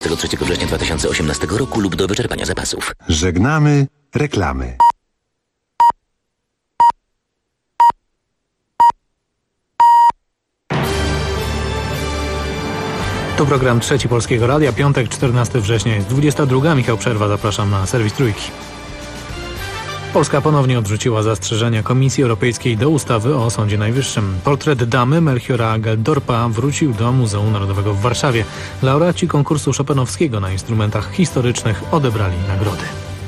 3 września 2018 roku lub do wyczerpania zapasów. Żegnamy reklamy. To program Trzeci Polskiego Radia, piątek, 14 września, jest 22. Michał Przerwa, zapraszam na serwis Trójki. Polska ponownie odrzuciła zastrzeżenia Komisji Europejskiej do ustawy o Sądzie Najwyższym. Portret damy Melchiora Geldorpa wrócił do Muzeum Narodowego w Warszawie. Laureaci konkursu chopinowskiego na instrumentach historycznych odebrali nagrody.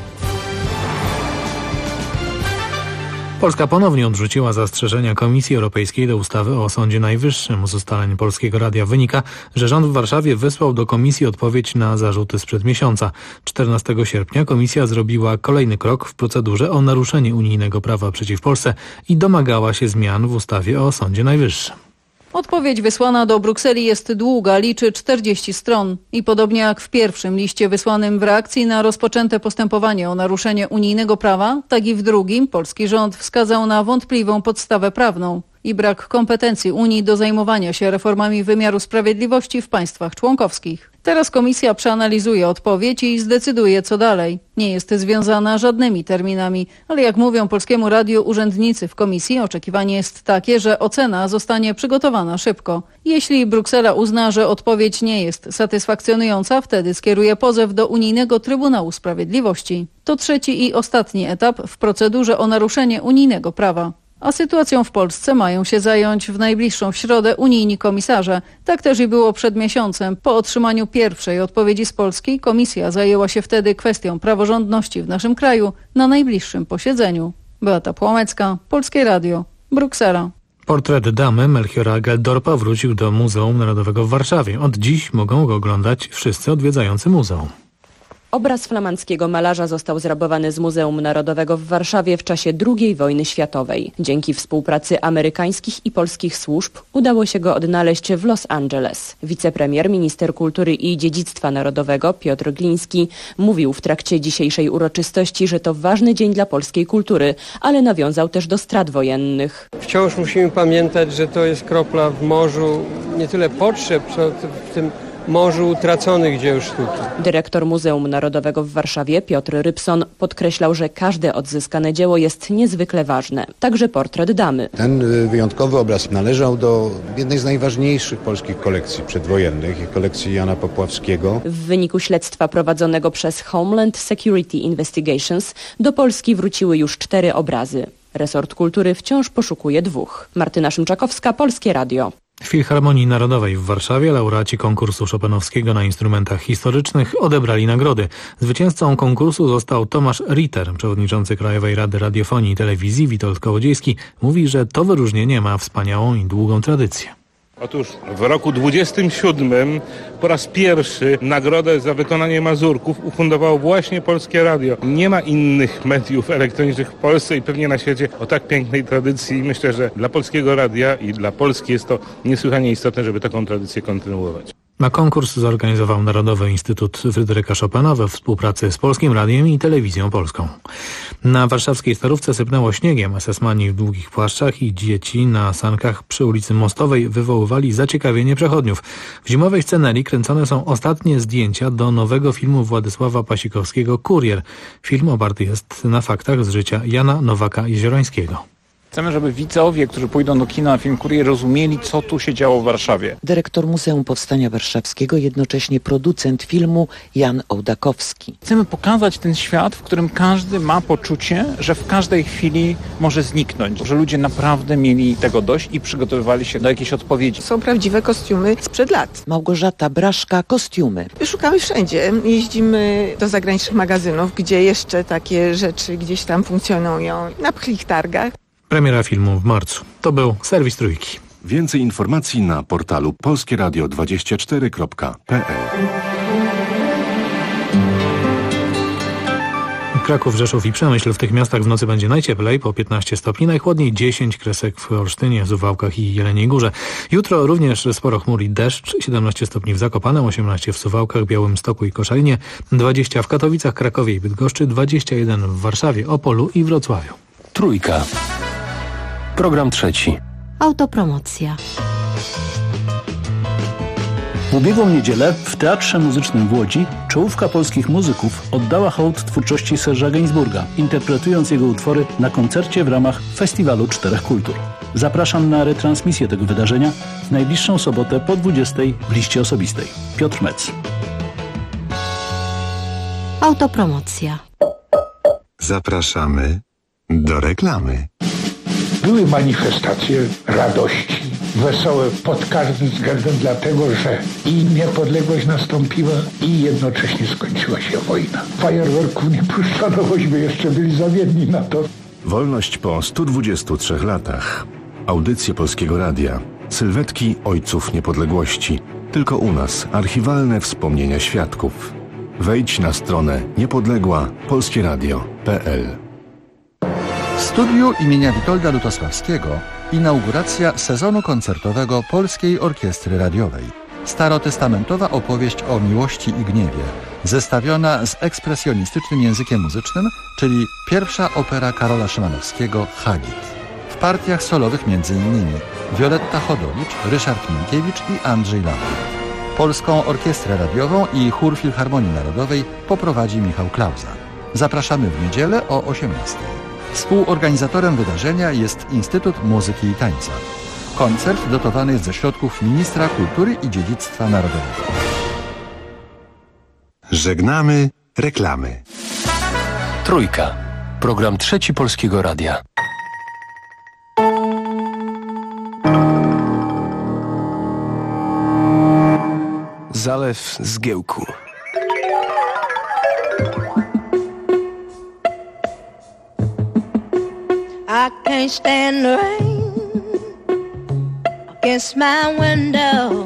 Polska ponownie odrzuciła zastrzeżenia Komisji Europejskiej do ustawy o Sądzie Najwyższym. Z ustaleń Polskiego Radia wynika, że rząd w Warszawie wysłał do Komisji odpowiedź na zarzuty sprzed miesiąca. 14 sierpnia Komisja zrobiła kolejny krok w procedurze o naruszenie unijnego prawa przeciw Polsce i domagała się zmian w ustawie o Sądzie Najwyższym. Odpowiedź wysłana do Brukseli jest długa, liczy 40 stron. I podobnie jak w pierwszym liście wysłanym w reakcji na rozpoczęte postępowanie o naruszenie unijnego prawa, tak i w drugim polski rząd wskazał na wątpliwą podstawę prawną i brak kompetencji Unii do zajmowania się reformami wymiaru sprawiedliwości w państwach członkowskich. Teraz Komisja przeanalizuje odpowiedź i zdecyduje, co dalej. Nie jest związana żadnymi terminami, ale jak mówią Polskiemu Radiu urzędnicy w Komisji, oczekiwanie jest takie, że ocena zostanie przygotowana szybko. Jeśli Bruksela uzna, że odpowiedź nie jest satysfakcjonująca, wtedy skieruje pozew do Unijnego Trybunału Sprawiedliwości. To trzeci i ostatni etap w procedurze o naruszenie unijnego prawa. A sytuacją w Polsce mają się zająć w najbliższą środę unijni komisarze. Tak też i było przed miesiącem. Po otrzymaniu pierwszej odpowiedzi z Polski Komisja zajęła się wtedy kwestią praworządności w naszym kraju na najbliższym posiedzeniu. Beata Płomecka, Polskie Radio, Bruksela. Portret damy Melchiora Geldorpa wrócił do Muzeum Narodowego w Warszawie. Od dziś mogą go oglądać wszyscy odwiedzający muzeum. Obraz flamandzkiego malarza został zrabowany z Muzeum Narodowego w Warszawie w czasie II wojny światowej. Dzięki współpracy amerykańskich i polskich służb udało się go odnaleźć w Los Angeles. Wicepremier, minister kultury i dziedzictwa narodowego Piotr Gliński mówił w trakcie dzisiejszej uroczystości, że to ważny dzień dla polskiej kultury, ale nawiązał też do strat wojennych. Wciąż musimy pamiętać, że to jest kropla w morzu nie tyle potrzeb, co w tym morzu utraconych dzieł sztuki. Dyrektor Muzeum Narodowego w Warszawie Piotr Rybson podkreślał, że każde odzyskane dzieło jest niezwykle ważne. Także portret damy. Ten wyjątkowy obraz należał do jednej z najważniejszych polskich kolekcji przedwojennych, kolekcji Jana Popławskiego. W wyniku śledztwa prowadzonego przez Homeland Security Investigations do Polski wróciły już 4 obrazy. Resort Kultury wciąż poszukuje 2. Martyna Szymczakowska, Polskie Radio. W Filharmonii Narodowej w Warszawie laureaci konkursu chopinowskiego na instrumentach historycznych odebrali nagrody. Zwycięzcą konkursu został Tomasz Ritter. Przewodniczący Krajowej Rady Radiofonii i Telewizji Witold Kołodziejski mówi, że to wyróżnienie ma wspaniałą i długą tradycję. Otóż w roku 27 po raz pierwszy nagrodę za wykonanie mazurków ufundowało właśnie Polskie Radio. Nie ma innych mediów elektronicznych w Polsce i pewnie na świecie o tak pięknej tradycji. Myślę, że dla Polskiego Radia i dla Polski jest to niesłychanie istotne, żeby taką tradycję kontynuować. Na konkurs zorganizował Narodowy Instytut Fryderyka Chopina we współpracy z Polskim Radiem i Telewizją Polską. Na warszawskiej Starówce sypnęło śniegiem. SS-mani w długich płaszczach i dzieci na sankach przy ulicy Mostowej wywoływali zaciekawienie przechodniów. W zimowej scenerii kręcone są ostatnie zdjęcia do nowego filmu Władysława Pasikowskiego „Kurier”. Film oparty jest na faktach z życia Jana Nowaka-Jeziorańskiego. Chcemy, żeby widzowie, którzy pójdą do kina na film „Kurier”, rozumieli, co tu się działo w Warszawie. Dyrektor Muzeum Powstania Warszawskiego, jednocześnie producent filmu Jan Ołdakowski. Chcemy pokazać ten świat, w którym każdy ma poczucie, że w każdej chwili może zniknąć. Że ludzie naprawdę mieli tego dość i przygotowywali się do jakiejś odpowiedzi. Są prawdziwe kostiumy sprzed lat. Małgorzata Braszka, kostiumy. Szukamy wszędzie. Jeździmy do zagranicznych magazynów, gdzie jeszcze takie rzeczy gdzieś tam funkcjonują. Na pchlich targach. Premiera filmu w marcu. To był serwis Trójki. Więcej informacji na portalu polskieradio24.pl. Kraków, Rzeszów i Przemyśl. W tych miastach w nocy będzie najcieplej, po 15 stopni, najchłodniej 10 kresek w Olsztynie, Suwałkach i Jeleniej Górze. Jutro również sporo chmur i deszcz, 17 stopni w Zakopanem, 18 w Suwałkach, Białymstoku i Koszalinie, 20 w Katowicach, Krakowie i Bydgoszczy, 21 w Warszawie, Opolu i Wrocławiu. Trójka. Program trzeci. Autopromocja. W ubiegłą niedzielę w Teatrze Muzycznym w Łodzi czołówka polskich muzyków oddała hołd twórczości Serge'a Gainsbourga, interpretując jego utwory na koncercie w ramach Festiwalu Czterech Kultur. Zapraszam na retransmisję tego wydarzenia w najbliższą sobotę po 20:00 w liście osobistej. Piotr Metz. Autopromocja. Zapraszamy do reklamy. Były manifestacje radości, wesołe pod każdym względem, dlatego że i niepodległość nastąpiła i jednocześnie skończyła się wojna. Fajerwerków nie puszczono, bośmy jeszcze byli zawiedni na to. Wolność po 123 latach. Audycje Polskiego Radia. Sylwetki ojców niepodległości. Tylko u nas archiwalne wspomnienia świadków. Wejdź na stronę niepodległa-polskieradio.pl. W studiu imienia Witolda Lutosławskiego inauguracja sezonu koncertowego Polskiej Orkiestry Radiowej. Starotestamentowa opowieść o miłości i gniewie, zestawiona z ekspresjonistycznym językiem muzycznym, czyli pierwsza opera Karola Szymanowskiego Hagit. W partiach solowych m.in. Wioletta Chodowicz, Ryszard Minkiewicz i Andrzej Lampy. Polską Orkiestrę Radiową i Chór Filharmonii Narodowej poprowadzi Michał Klauza. Zapraszamy w niedzielę o 18:00. Współorganizatorem wydarzenia jest Instytut Muzyki i Tańca. Koncert dotowany jest ze środków Ministra Kultury i Dziedzictwa Narodowego. Żegnamy reklamy. Trójka. Program Trzeci Polskiego Radia. Zalew Zgiełku. I can't stand the rain against my window,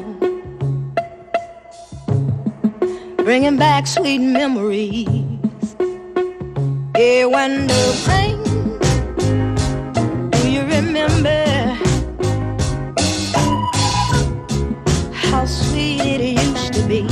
bringing back sweet memories. Yeah, when the rain, do you remember how sweet it used to be?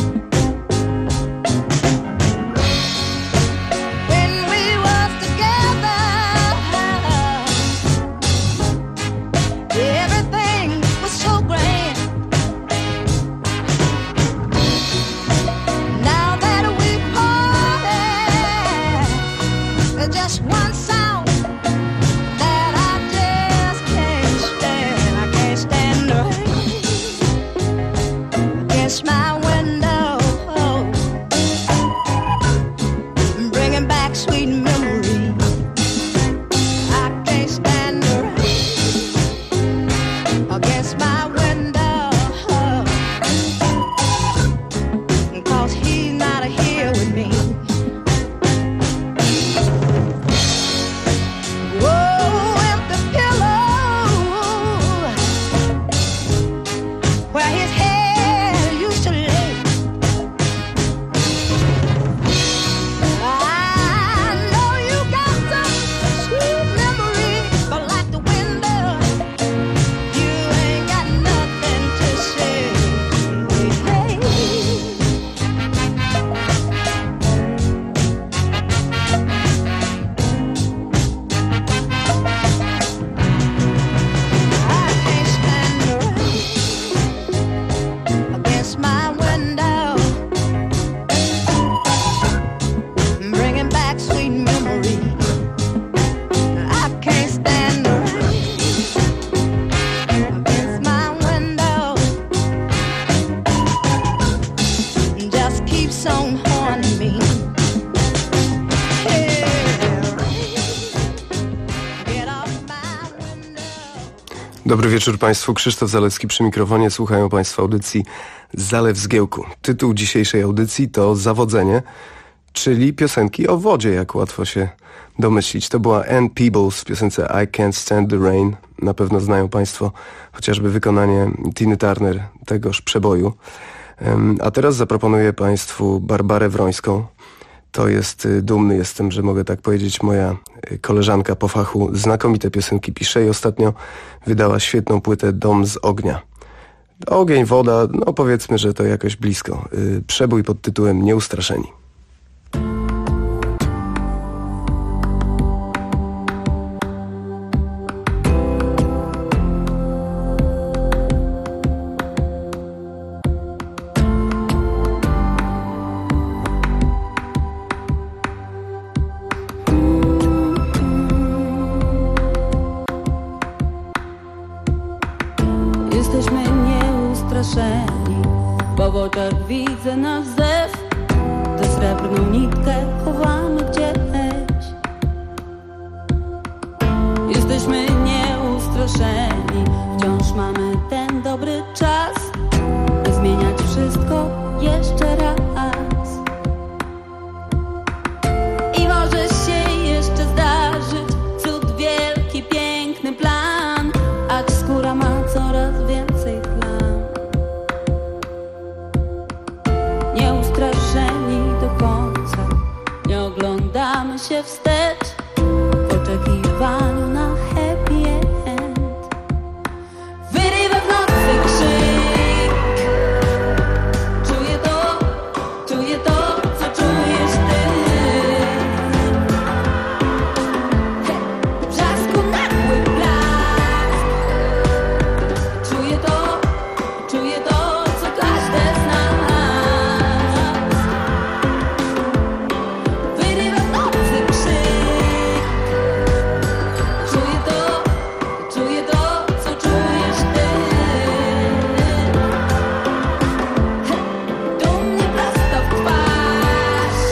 Dobry wieczór Państwu, Krzysztof Zalewski przy mikrofonie. Słuchają Państwo audycji Zalew Zgiełku. Tytuł dzisiejszej audycji to Zawodzenie, czyli piosenki o wodzie, jak łatwo się domyślić. To była Ann Peebles w piosence I Can't Stand the Rain. Na pewno znają Państwo chociażby wykonanie Tiny Turner tegoż przeboju. A teraz zaproponuję Państwu Barbarę Wrońską. To jest, dumny jestem, że mogę tak powiedzieć, moja koleżanka po fachu. Znakomite piosenki pisze i ostatnio wydała świetną płytę Dom z ognia. Ogień, woda, no powiedzmy, że to jakoś blisko. Przebój pod tytułem Nieustraszeni. srebrną nitkę chowamy gdzieś. Jesteśmy nieustraszeni, wciąż mamy ten dobry czas, by zmieniać wszystko jeszcze raz. I może się jeszcze zdarzyć cud wielki, piękny plan, acz skóra ma coraz więcej plam. Nieustraszeni do końca, nie oglądamy się wstecz w oczekiwaniu na happy end. Wyrywa w nocy krzyk, czuję to, co czujesz ty. W brzasku nagły blask, czuję to, co każdy z nas. Wyrywa w nocy krzyk, czuję to, co czujesz ty. Do mnie prosto w twarz,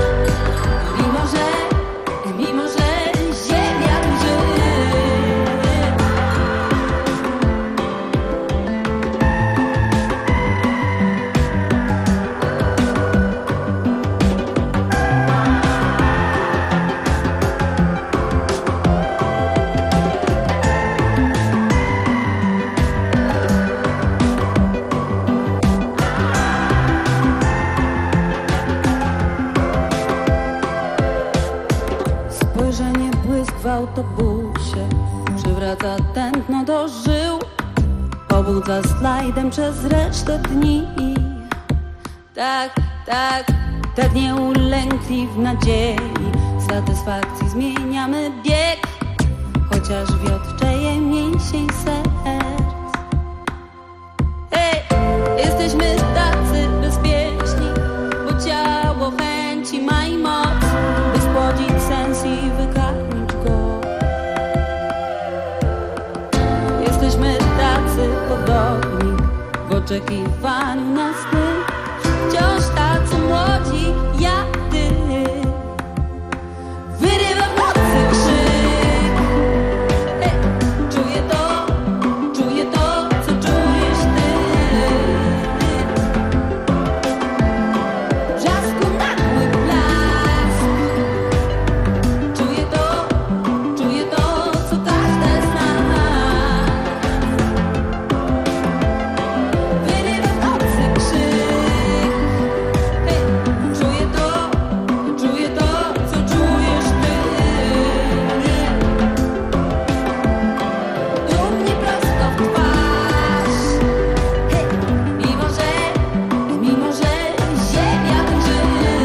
mimo że ziemia drży. Spojrzenie, błysk w autobusie przywraca tętno do żył, pobudza slajdem przez resztę dni. Tak nieulękli w nadziei satysfakcji zmieniamy bieg, chociaż wiotczeje mięsień serc. Hej, jesteśmy tacy bezpieczni, bo ciało chęci ma i moc, by spłodzić sens i wykarmić go. Jesteśmy tacy podobni w oczekiwaniu na sny, wciąż tacy młodzi jak ty. Wyrywa w nocy krzyk, hej, czuję to, co czujesz ty. W brzasku nagły blask, czuję to, co każdy z nas. Wyrywa w nocy krzyk, hej, czuję to, co czujesz ty. Do mnie prosto w twarz, hej, mimo że ziemia drży.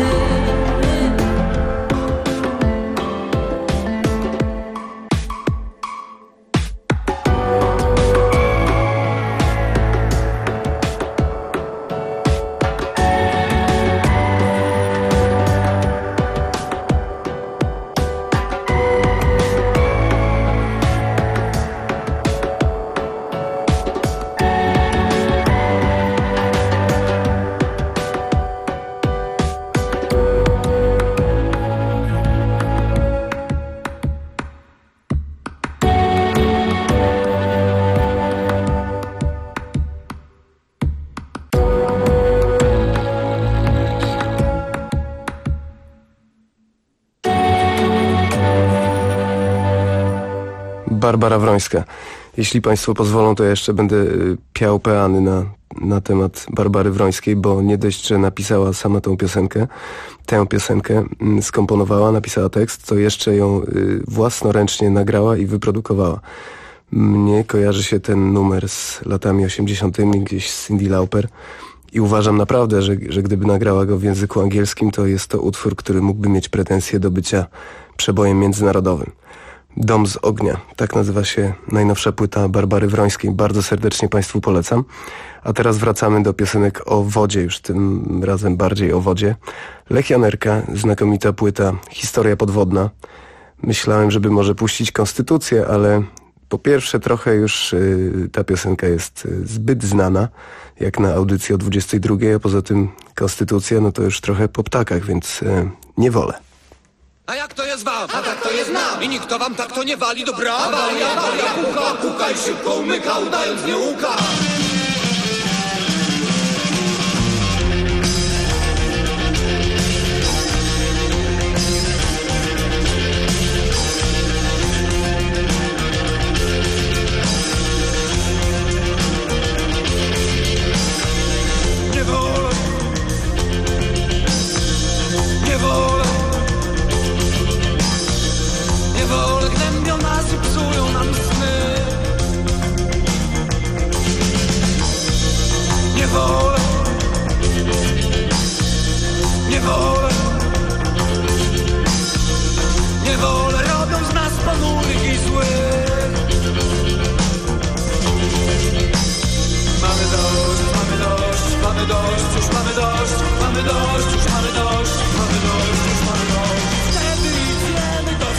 Barbara Wrońska. Jeśli Państwo pozwolą, to ja jeszcze będę piał peany na temat Barbary Wrońskiej, bo nie dość, że napisała sama tę piosenkę skomponowała, napisała tekst, to jeszcze ją własnoręcznie nagrała i wyprodukowała. Mnie kojarzy się ten numer z latami 80., gdzieś z Cyndi Lauper i uważam naprawdę, że gdyby nagrała go w języku angielskim, to jest to utwór, który mógłby mieć pretensje do bycia przebojem międzynarodowym. Dom z ognia, tak nazywa się najnowsza płyta Barbary Wrońskiej. Bardzo serdecznie Państwu polecam. A teraz wracamy do piosenek o wodzie, już tym razem bardziej o wodzie. Lech Janerka, znakomita płyta Historia podwodna. Myślałem, żeby może puścić Konstytucję, ale Po pierwsze, trochę już ta piosenka jest zbyt znana, jak na audycję o 22, a poza tym Konstytucja, no to już trochę po ptakach, więc nie wolę. A jak to jest wam? A tak to jest nam. I nikt to wam tak to nie wali do brawa. Awaria, puka, puka i szybko umyka, udając nie łuka. Nie wolę. Nie wolę. Nie wolę, gnębią nas i psują nam sny. Nie wolę. Nie wolę. Nie wolę, robią z nas ponurych i złych. Mamy dość, mamy dość, mamy dość, już mamy dość, mamy dość, już mamy dość, mamy dość, już mamy dość. Wtedy idziemy do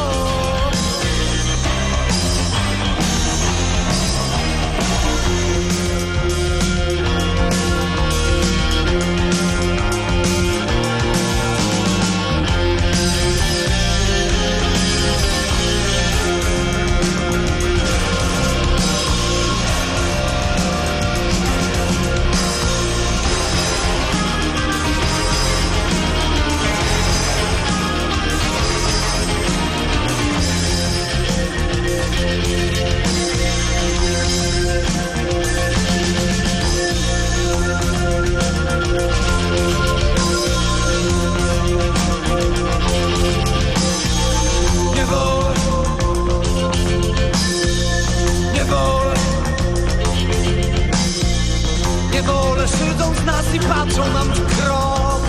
szydzą z nas i patrzą nam w krok.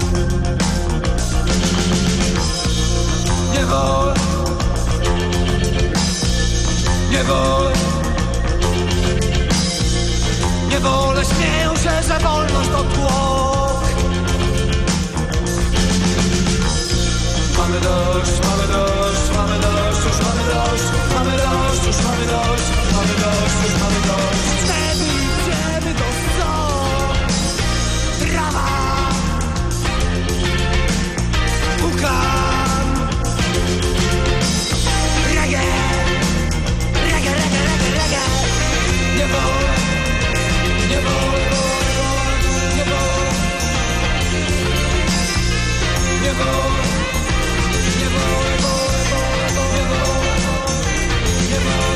Nie wolę. Nie wolę. Nie wolę, śmieją się, że wolność to tłok. Mamy dość, mamy dość, mamy dość, już mamy dość, mamy dość, już mamy dość, mamy dość, już mamy dość. Wtedy idziemy do brawa! Pukam! Reggae! Reggae, reggae, reggae, reggae! Nie wolę! Nie wolę! Nie wolę! Nie wolę! Nie wolę! Nie wolę! Nie wolę!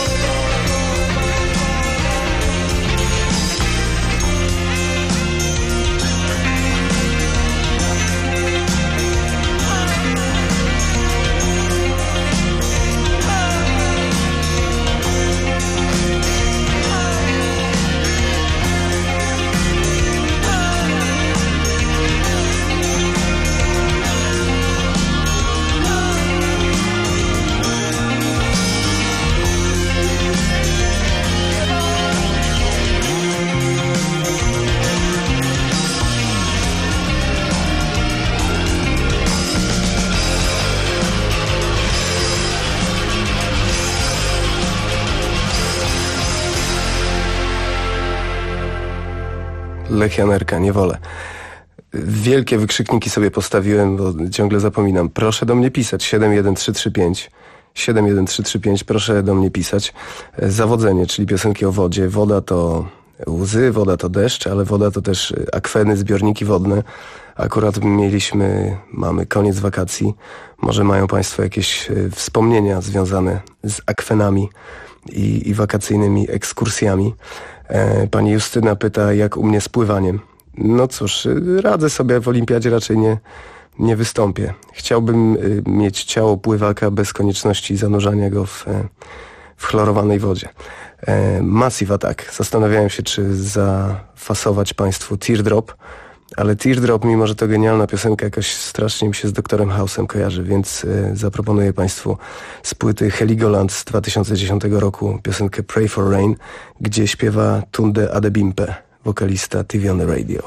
Lechianerka, nie wolę. Wielkie wykrzykniki sobie postawiłem, bo ciągle zapominam. Proszę do mnie pisać, 71335. 71335, proszę do mnie pisać. Zawodzenie, czyli piosenki o wodzie. Woda to łzy, woda to deszcz, ale woda to też akweny, zbiorniki wodne. Akurat mamy koniec wakacji. Może mają Państwo jakieś wspomnienia związane z akwenami i wakacyjnymi ekskursjami. Pani Justyna pyta, jak u mnie z pływaniem. No cóż, radzę sobie, w olimpiadzie raczej nie wystąpię. Chciałbym mieć ciało pływaka bez konieczności zanurzania go w chlorowanej wodzie. Massive Attack. Zastanawiałem się, czy zafasować Państwu Teardrop, ale Teardrop, mimo że to genialna piosenka, jakoś strasznie mi się z Doktorem House'em kojarzy, więc zaproponuję Państwu z płyty Heligoland z 2010 roku piosenkę Pray for Rain, gdzie śpiewa Tunde Adebimpe, wokalista TV on the Radio.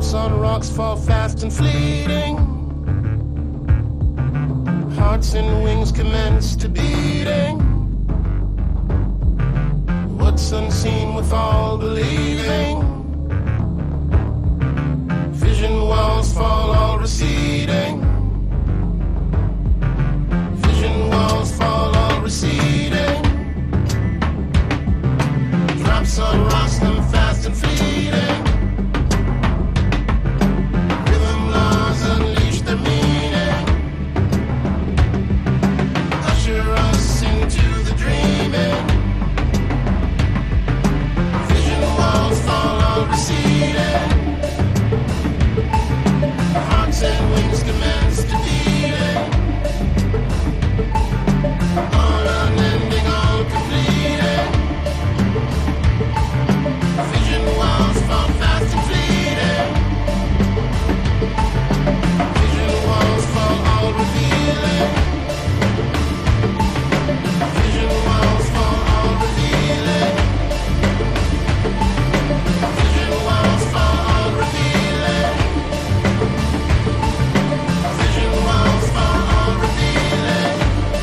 Drops on rocks fall fast and fleeting. Hearts and wings commence to beating. What's unseen with all believing. Vision walls fall all receding. Vision walls fall all receding. Drops on rocks come fast and fleeting. Rhythm laws unleash their meaning. Usher us into the dreaming. Vision walls fall all receding. Hearts and wings commence to beating. All unending, all completing. Vision walls fall fast and fleeting. Vision walls fall all revealing. Vision walls fall all revealing. Vision walls fall all revealing. Vision walls fall all revealing.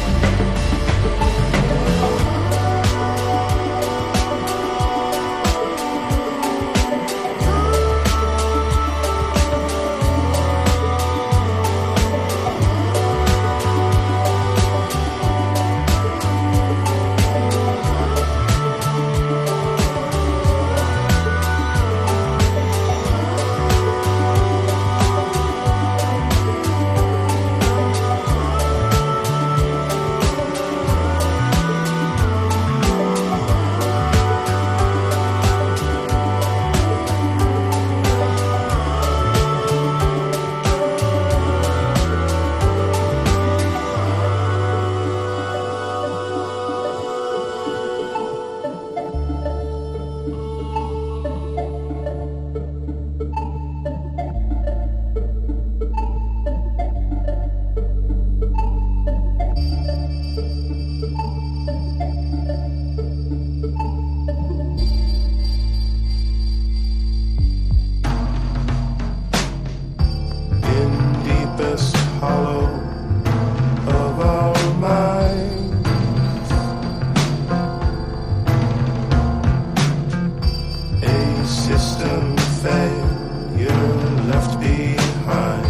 In deepest hollow of our minds, a system failure left behind.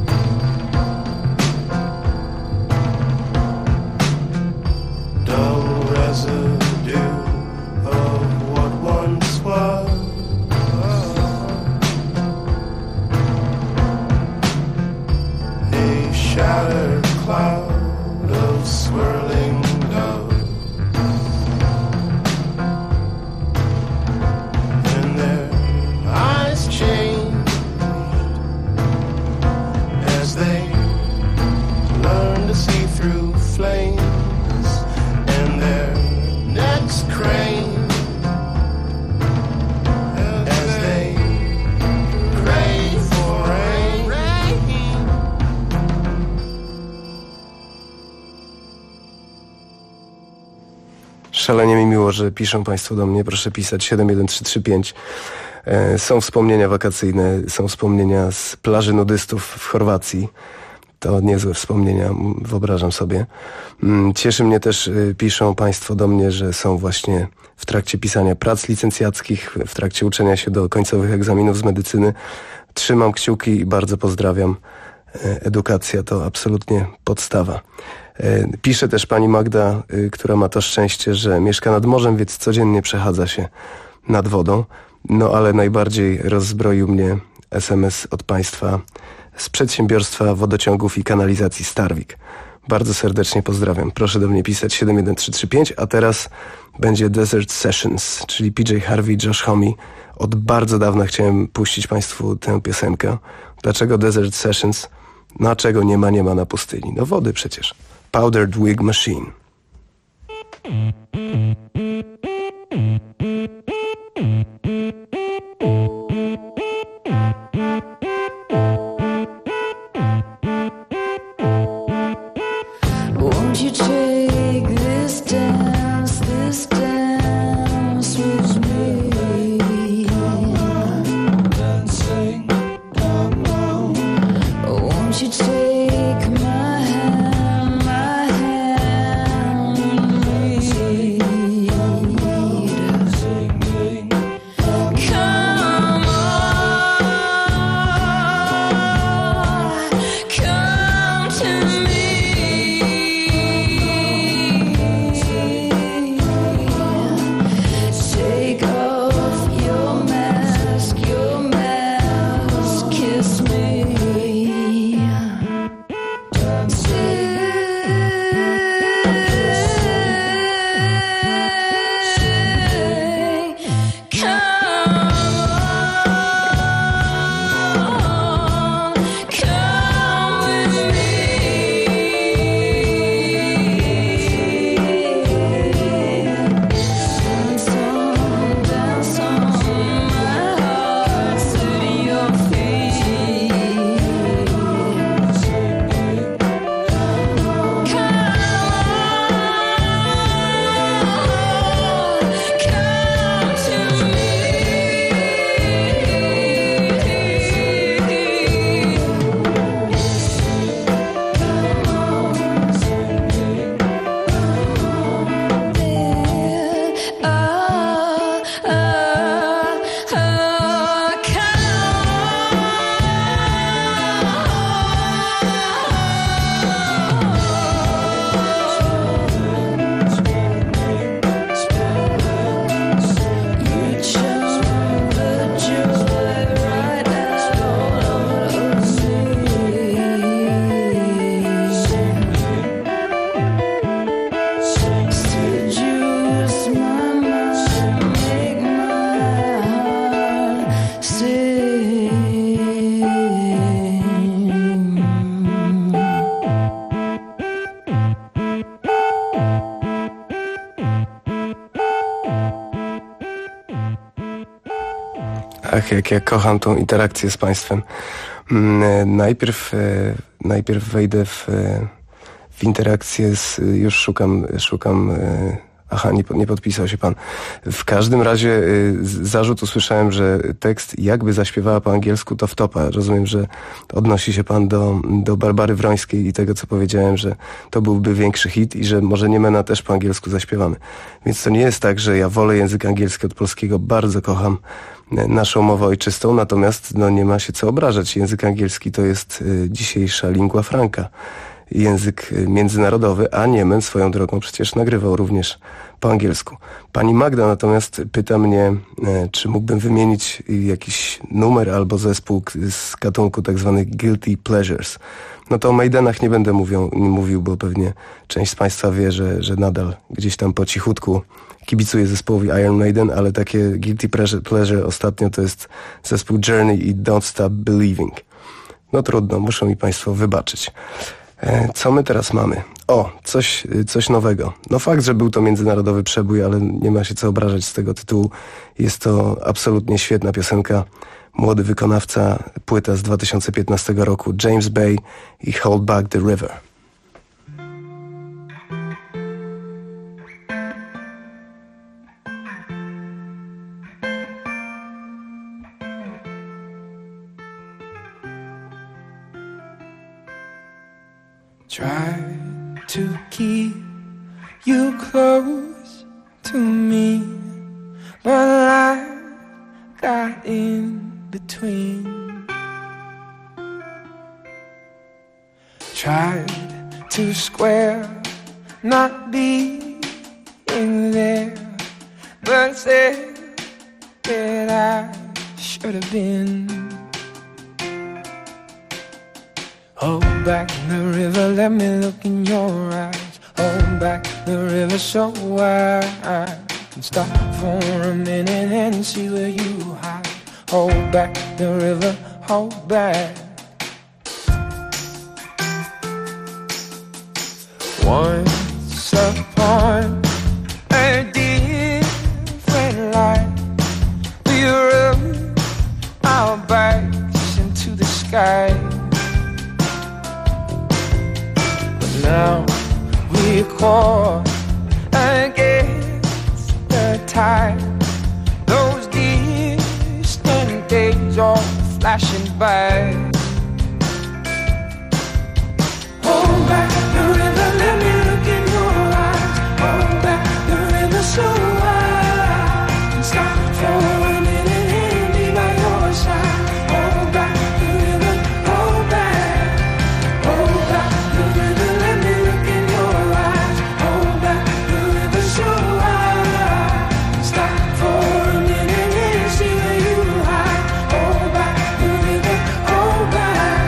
Dull residue of what once was. A shattered cloud of swirling dust, and their eyes changed as they learned to see through flames, and their necks craned as they prayed for rain. Szalenie mi miło, że piszą Państwo do mnie. Proszę pisać 71335. Są wspomnienia wakacyjne, są wspomnienia z plaży nudystów w Chorwacji. To niezłe wspomnienia, wyobrażam sobie. Cieszy mnie też, piszą Państwo do mnie, że są właśnie w trakcie pisania prac licencjackich, w trakcie uczenia się do końcowych egzaminów z medycyny. Trzymam kciuki i bardzo pozdrawiam. Edukacja to absolutnie podstawa. Pisze też pani Magda, która ma to szczęście, że mieszka nad morzem, więc codziennie przechadza się nad wodą. No ale najbardziej rozzbroił mnie SMS od Państwa z przedsiębiorstwa wodociągów i kanalizacji Starwik. Bardzo serdecznie pozdrawiam. Proszę do mnie pisać 71335, a teraz będzie Desert Sessions, czyli PJ Harvey, Josh Homme. Od bardzo dawna chciałem puścić Państwu tę piosenkę. Dlaczego Desert Sessions? No a czego nie ma na pustyni? No wody przecież. Powdered Wig Machine. Won't you take this dance with me? Dancing Ach, jak ja kocham tą interakcję z państwem. Najpierw wejdę w interakcję już szukam. Aha, nie podpisał się pan. W każdym razie zarzut usłyszałem, że tekst jakby zaśpiewała po angielsku, to wtopa. Rozumiem, że odnosi się pan do Barbary Wrońskiej i tego, co powiedziałem, że to byłby większy hit i że może Niemena też po angielsku zaśpiewamy. Więc to nie jest tak, że ja wolę język angielski od polskiego. Bardzo kocham naszą mowę ojczystą, natomiast nie ma się co obrażać. Język angielski to jest dzisiejsza lingua franca. Język międzynarodowy, a Niemen swoją drogą przecież nagrywał również po angielsku. Pani Magda natomiast pyta mnie, czy mógłbym wymienić jakiś numer albo zespół z gatunku tak zwanych guilty pleasures. No to o Maidenach nie będę mówił, bo pewnie część z państwa wie, że nadal gdzieś tam po cichutku kibicuję zespołowi Iron Maiden, ale takie guilty pleasure ostatnio to jest zespół Journey i Don't Stop Believing. No trudno, muszą mi państwo wybaczyć. Co my teraz mamy? O, coś nowego. No fakt, że był to międzynarodowy przebój, ale nie ma się co obrażać z tego tytułu. Jest to absolutnie świetna piosenka. Młody wykonawca, płyta z 2015 roku, James Bay i Hold Back the River. Try to keep you close to me, but I got in between. Tried to square not being there, but said that I should have been. Hold back the river, let me look in your eyes. Hold back the river so I can stop for a minute and see where you hide. Hold back the river, hold back. Once upon a different life, we rode our bikes into the sky. Now we're caught against the tide. Those distant days are flashing by. Hold back the river, let me look in your eyes. Hold back the river so I can stop for a minute and be by your side. Hold back the river, hold back. Hold back the river, let me look in your eyes. Hold back the river so I can stop for a minute and see where you hide. Hold back the river, hold back.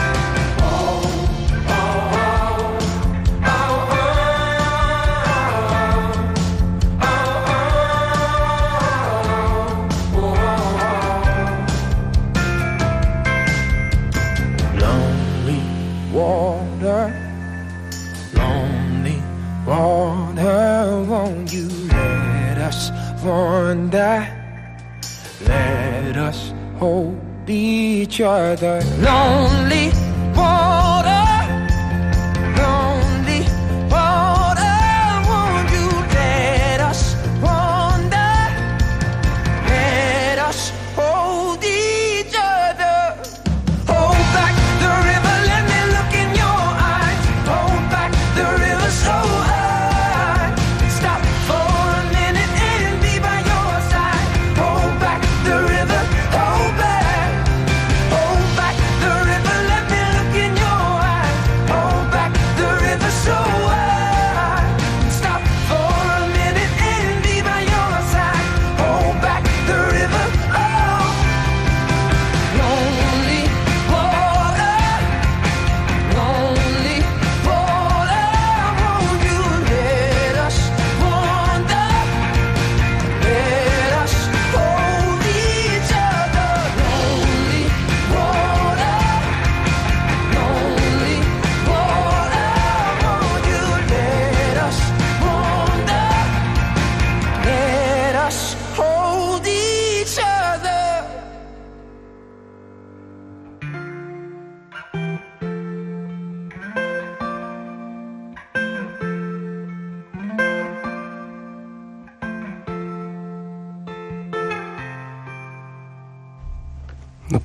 Lonely water, lonely water, won't you let us wander? Let us hold each other. Lonely water, lonely water, won't you let us wander? Let us hold each other. Hold back the river, let me look in your eyes. Hold back the river so I can stop for a minute and be by your side. Hold back the river, hold back. Hold back the river, let me look in your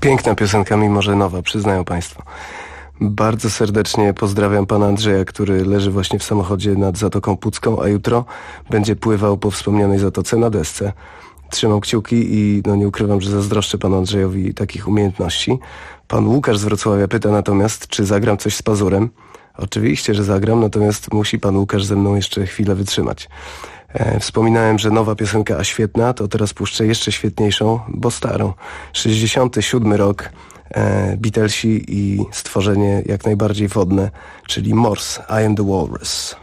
Piękna piosenka, mimo że nowa, przyznają państwo. Bardzo serdecznie pozdrawiam pana Andrzeja, który leży właśnie w samochodzie nad Zatoką Pucką, a jutro będzie pływał po wspomnianej zatoce na desce. Trzymam kciuki i nie ukrywam, że zazdroszczę panu Andrzejowi takich umiejętności. Pan Łukasz z Wrocławia pyta natomiast, czy zagram coś z Pazurem. Oczywiście, że zagram, natomiast musi pan Łukasz ze mną jeszcze chwilę wytrzymać. Wspominałem, że nowa piosenka, a świetna, to teraz puszczę jeszcze świetniejszą, bo starą. 67 rok, Beatlesi i stworzenie jak najbardziej wodne, czyli Morse, I Am The Walrus.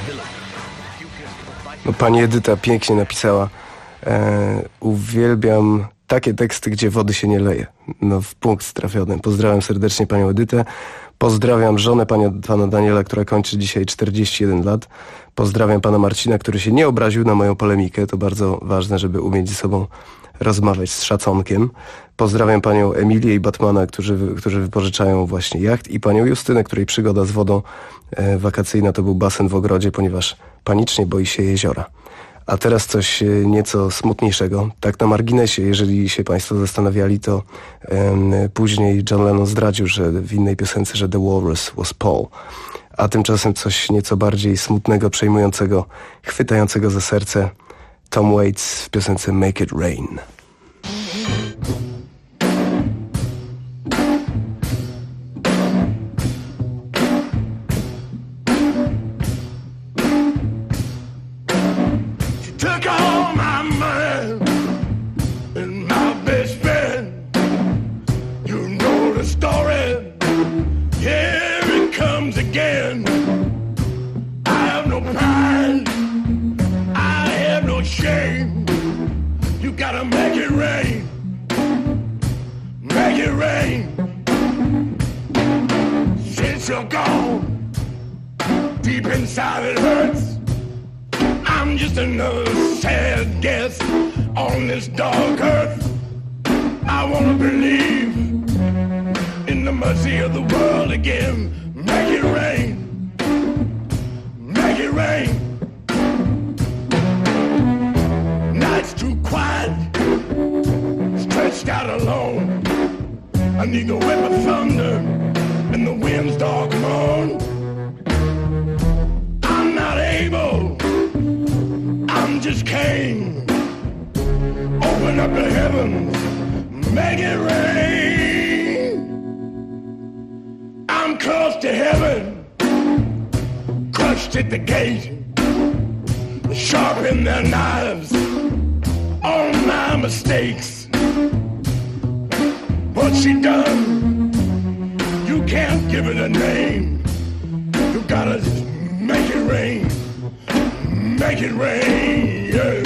No, pani Edyta pięknie napisała. Uwielbiam takie teksty, gdzie wody się nie leje. No, w punkt trafiony. Pozdrawiam serdecznie panią Edytę. Pozdrawiam żonę pana Daniela, która kończy dzisiaj 41 lat. Pozdrawiam pana Marcina, który się nie obraził na moją polemikę. To bardzo ważne, żeby umieć ze sobą rozmawiać z szacunkiem. Pozdrawiam panią Emilię i Batmana, którzy wypożyczają właśnie jacht, i panią Justynę, której przygoda z wodą wakacyjna to był basen w ogrodzie, ponieważ panicznie boi się jeziora. A teraz coś nieco smutniejszego. Tak na marginesie, jeżeli się państwo zastanawiali, to później John Lennon zdradził, że w innej piosence, że The Walrus was Paul. A tymczasem coś nieco bardziej smutnego, przejmującego, chwytającego za serce. Tom Waits w piosence Make It Rain. Took all my money and my best friend. You know the story. Here it comes again. I have no pride. I have no shame. You gotta make it rain. Make it rain. Since you're gone, deep inside it hurts. I'm just another sad guest on this dark earth. I wanna believe in the mercy of the world again. Make it rain. Make it rain. Night's too quiet, stretched out alone. I need the whip of thunder and the wind's dark moan. I'm not able, I'm just Cain. Open up the heavens, make it rain. I'm close to heaven, crushed at the gate. Sharpen their knives on my mistakes. What's she done? You can't give it a name. You gotta make it rain. Make it rain, yeah.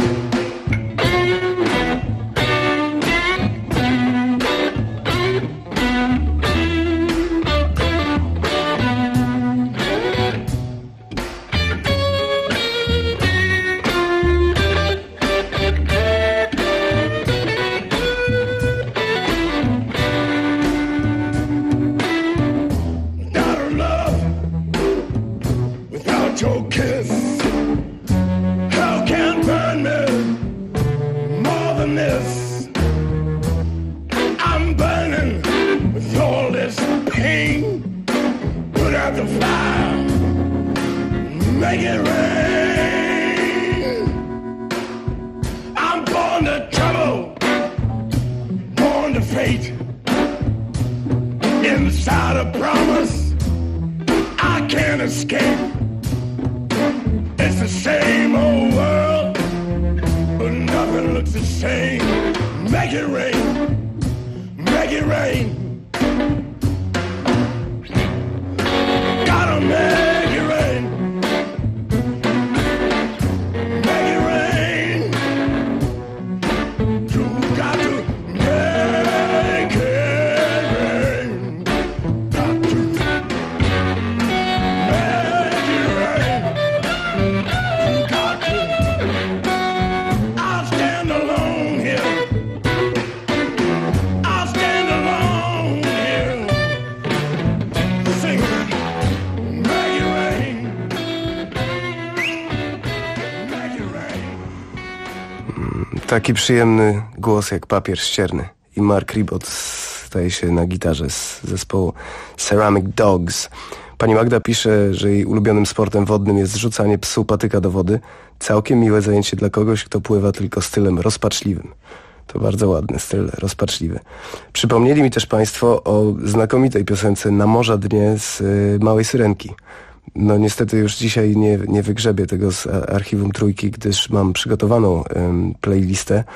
Taki przyjemny głos jak papier ścierny. I Mark Ribot staje się na gitarze z zespołu Ceramic Dogs. Pani Magda pisze, że jej ulubionym sportem wodnym jest rzucanie psu patyka do wody. Całkiem miłe zajęcie dla kogoś, kto pływa tylko stylem rozpaczliwym. To bardzo ładny styl, rozpaczliwy. Przypomnieli mi też państwo o znakomitej piosence Na morza dnie z Małej Syrenki. No niestety już dzisiaj nie wygrzebię tego z archiwum Trójki, gdyż mam przygotowaną playlistę,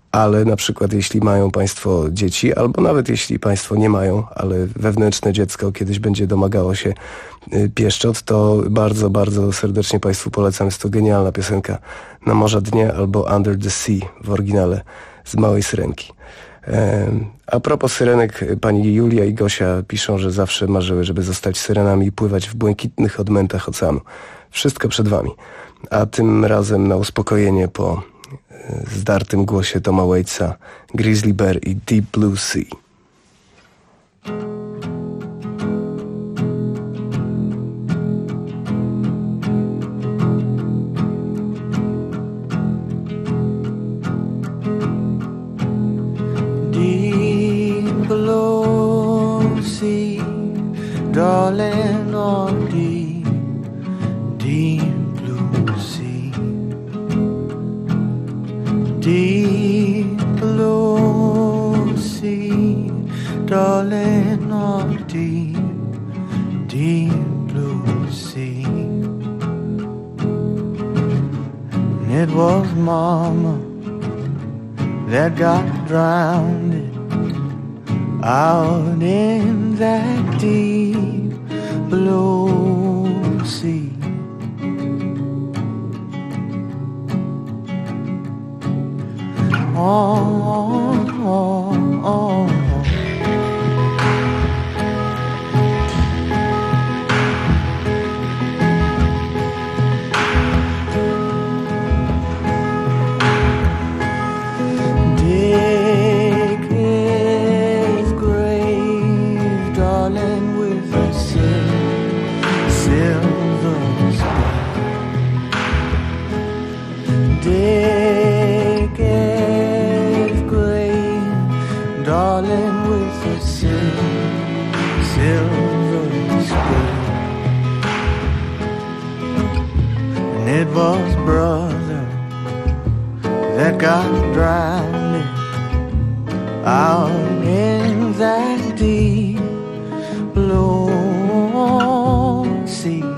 ale na przykład jeśli mają Państwo dzieci, albo nawet jeśli Państwo nie mają, ale wewnętrzne dziecko kiedyś będzie domagało się pieszczot, to bardzo, bardzo serdecznie Państwu polecam. Jest to genialna piosenka Na morza dnie albo Under the Sea w oryginale z Małej Syrenki. A propos syrenek, pani Julia i Gosia piszą, że zawsze marzyły, żeby zostać syrenami i pływać w błękitnych odmętach oceanu. Wszystko przed wami. A tym razem na uspokojenie po zdartym głosie Toma Waitsa, Grizzly Bear i Deep Blue Sea. Deep blue sea, darling, oh deep, deep blue sea. Deep blue sea, darling, oh deep, deep blue sea. And it was Mama that got drowned out in that deep blue sea. Oh, oh, oh. Dig his grave, darling, with a silver spray. Dig his grave, darling, with a silver spray. And it was brother that got drowned out in that deep blue sea.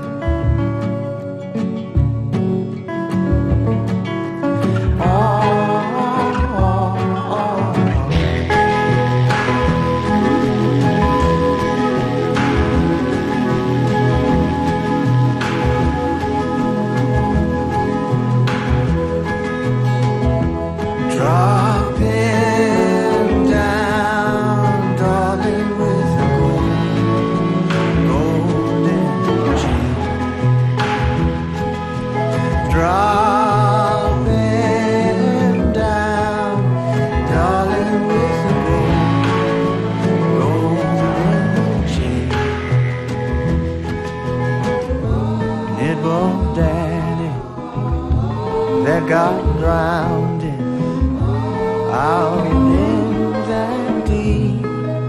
Got drowned out in that deep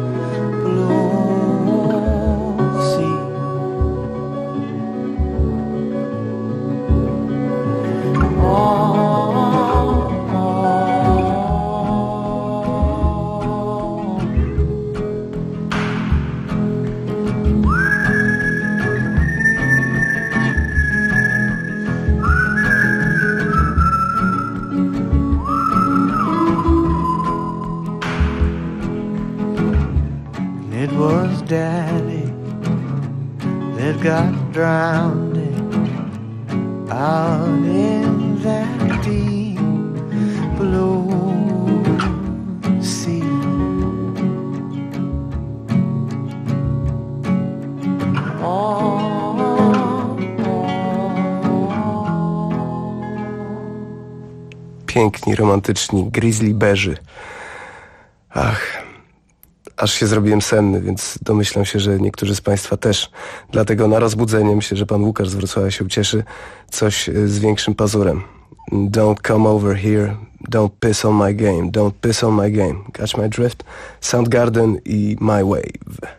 blue sea. Daddy that got drowned out in that deep blue sea. Piękni, romantyczni Grizzly Bearzy. Ach, aż się zrobiłem senny, więc domyślam się, że niektórzy z Państwa też. Dlatego na rozbudzenie, myślę, że pan Łukasz z Wrocławia się ucieszy, coś z większym pazurem. Don't come over here, don't piss on my game, don't piss on my game. Catch my drift? Soundgarden i My Wave.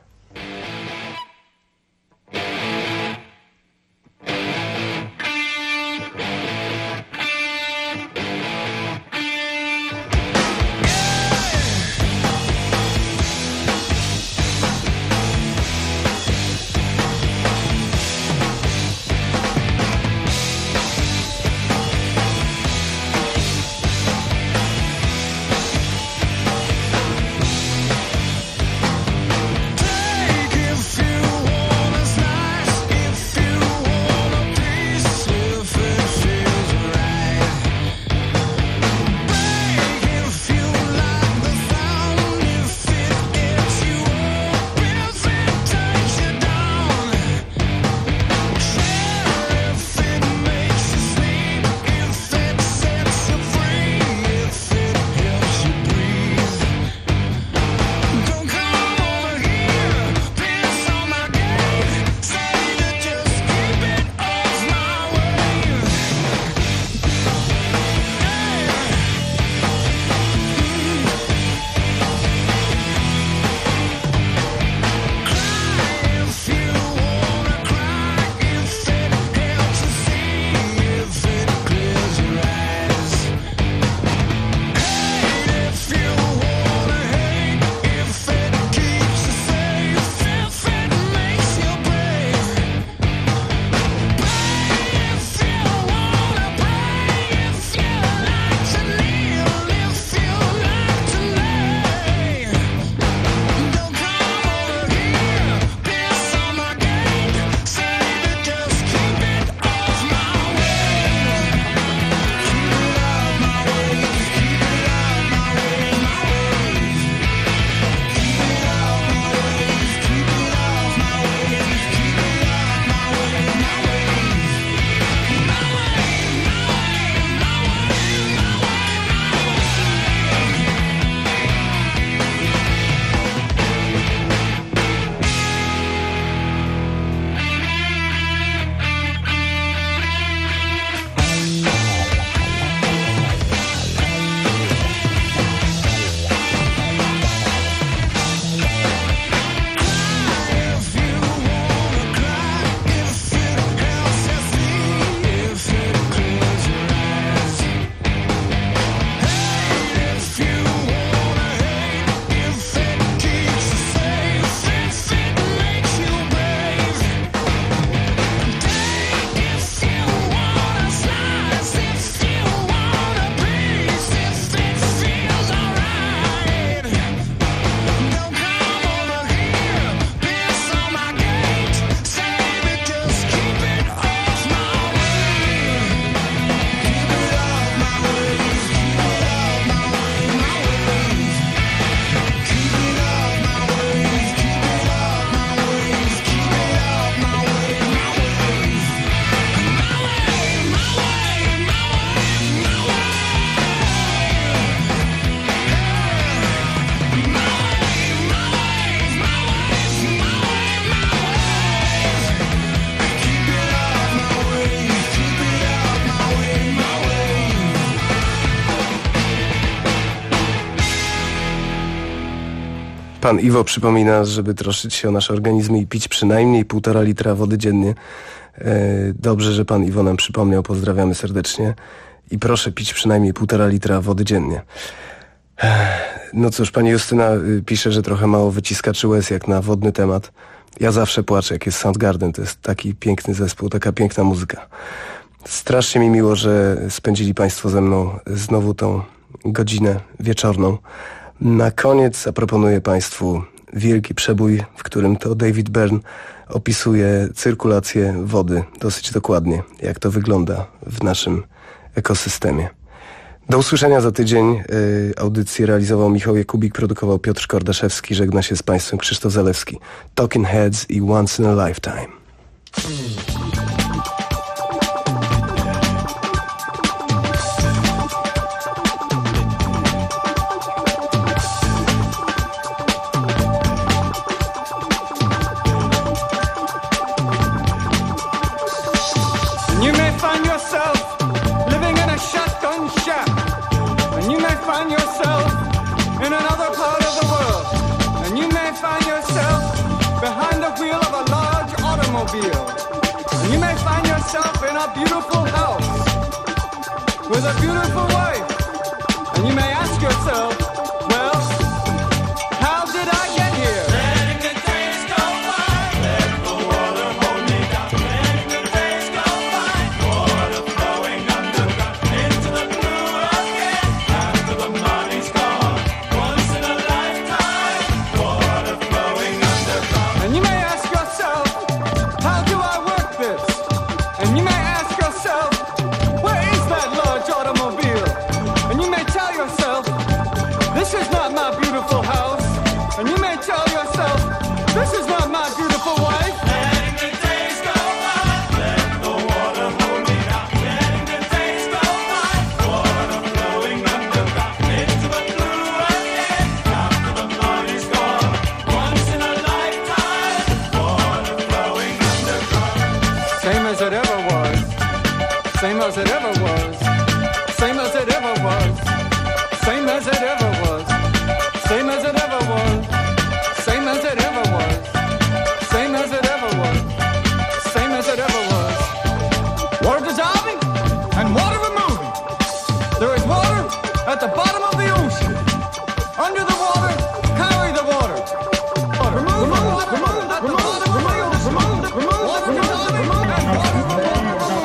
Pan Iwo przypomina, żeby troszczyć się o nasze organizmy i pić przynajmniej 1,5 litra wody dziennie. Dobrze, że pan Iwo nam przypomniał. Pozdrawiamy serdecznie. I proszę pić przynajmniej 1,5 litra wody dziennie. No cóż, pani Justyna pisze, że trochę mało wyciskaczy łez jak na wodny temat. Ja zawsze płaczę, jak jest Soundgarden. To jest taki piękny zespół, taka piękna muzyka. Strasznie mi miło, że spędzili państwo ze mną znowu tą godzinę wieczorną. Na koniec zaproponuję państwu wielki przebój, w którym to David Byrne opisuje cyrkulację wody dosyć dokładnie, jak to wygląda w naszym ekosystemie. Do usłyszenia za tydzień. Audycję realizował Michał Jakubik, produkował Piotr Kordaszewski, żegna się z państwem Krzysztof Zalewski. Talking Heads i Once in a Lifetime. You may find yourself living in a shotgun shack, and you may find yourself in another part of the world, and you may find yourself behind the wheel of a large automobile, and you may find yourself in a beautiful house with a beautiful wife, and you may ask yourself, well, how did I get here? Letting the days go by, let the water hold me down. Letting the days go by, water flowing underground into the blue again. After the money's gone, once in a lifetime, water flowing underground. And you may ask yourself, how do I work this? And you may ask yourself, where is that large automobile? And you may tell yourself, this is not my beautiful house. And you may tell yourself, this is not my beautiful wife. Letting the days go by, let the water hold me down. Letting the days go by, water flowing underground into the blue again. After the money's gone, once in a lifetime, water flowing underground. Same as it ever was, same as it ever was, same as it ever was, same as it ever was, same as it ever was, same as it ever was, same as it ever was, same as it ever was. Water dissolving and water removing. There is water at the bottom of the ocean. Under the water, carry the water. Remove the water at the bottom of the ocean. Water dissolving and water removing.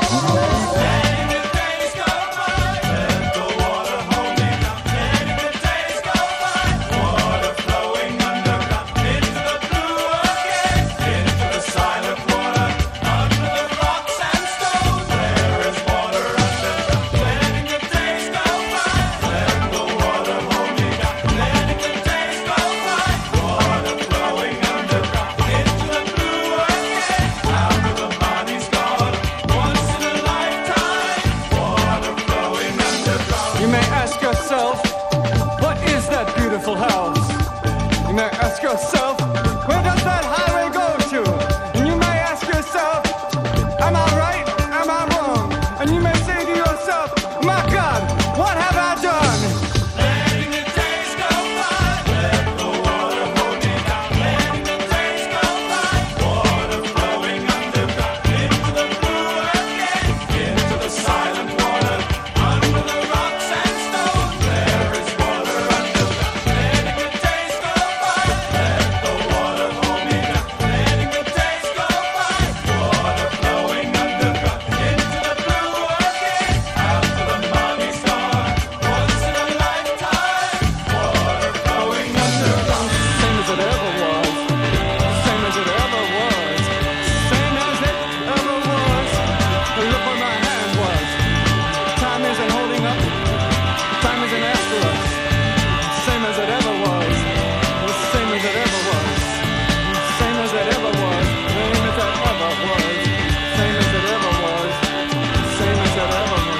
Letting the days go by, let the water hold me down. Letting the days go by, water flowing underground into the blue again, into the silent water, under the rocks and stones. There is water underground. Letting the days go by, let the water hold me down. Letting the days go by, water flowing underground into the blue again. After the money's gone, once in a lifetime, water flowing underground. You may ask yourself, what is that beautiful house? You may ask yourself, where does that highway go to? And you may ask yourself, am I right? Am I wrong? And you may say to yourself, my God, what have I done? Letting the days go by, let the water hold me down. Letting the days go by, water flowing underground into the blue again, into the silent water, under the rocks and stones. There is water underground. Letting the days go by, let the water hold me down. Letting the days go by, water flowing underground into the blue again. After the money's gone, once in a lifetime, water flowing underground. Same as it ever was, same as it ever was, same as it ever was. Look where my hand was. Time isn't holding up, time isn't after us. Same as it ever was, same as it ever was, same as it ever was, same as it ever was, same as it ever was, same as it ever was.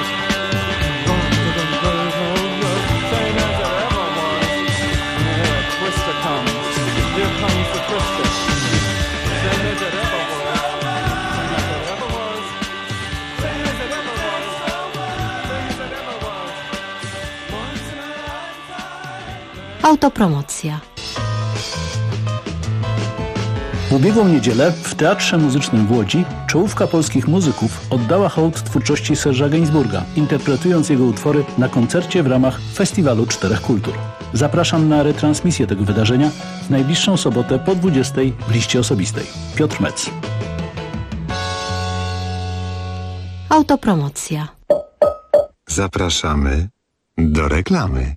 Same as it ever was. Here a twister comes. Here comes the twister. Same as it ever was. Same as it ever was. Same as it ever was. Same as it ever was. Once in a lifetime. Autopromocja. W ubiegłą niedzielę w Teatrze Muzycznym w Łodzi czołówka polskich muzyków oddała hołd twórczości Serge'a Gainsbourga, interpretując jego utwory na koncercie w ramach Festiwalu Czterech Kultur. Zapraszam na retransmisję tego wydarzenia w najbliższą sobotę po 20 w liście osobistej. Piotr Metz. Autopromocja. Zapraszamy do reklamy.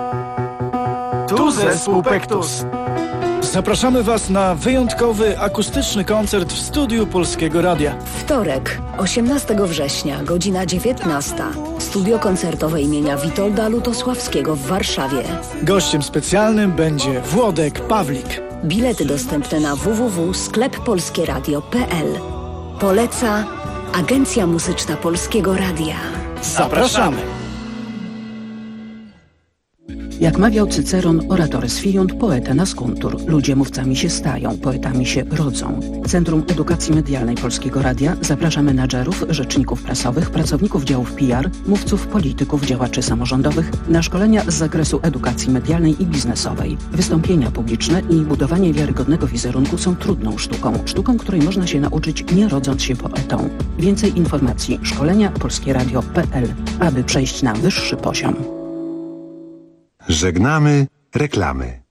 Tu zespół Pektus. Zapraszamy Was na wyjątkowy, akustyczny koncert w studiu Polskiego Radia. Wtorek, 18 września, godzina 19. Studio koncertowe imienia Witolda Lutosławskiego w Warszawie. Gościem specjalnym będzie Włodek Pawlik. Bilety dostępne na www.skleppolskieradio.pl. Poleca Agencja Muzyczna Polskiego Radia. Zapraszamy! Jak mawiał Cyceron, orator sfiunt, poeta nascuntur. Ludzie mówcami się stają, poetami się rodzą. Centrum Edukacji Medialnej Polskiego Radia zaprasza menadżerów, rzeczników prasowych, pracowników działów PR, mówców, polityków, działaczy samorządowych na szkolenia z zakresu edukacji medialnej i biznesowej. Wystąpienia publiczne i budowanie wiarygodnego wizerunku są trudną sztuką, której można się nauczyć nie rodząc się poetą. Więcej informacji szkolenia polskieradio.pl, aby przejść na wyższy poziom. Żegnamy reklamy.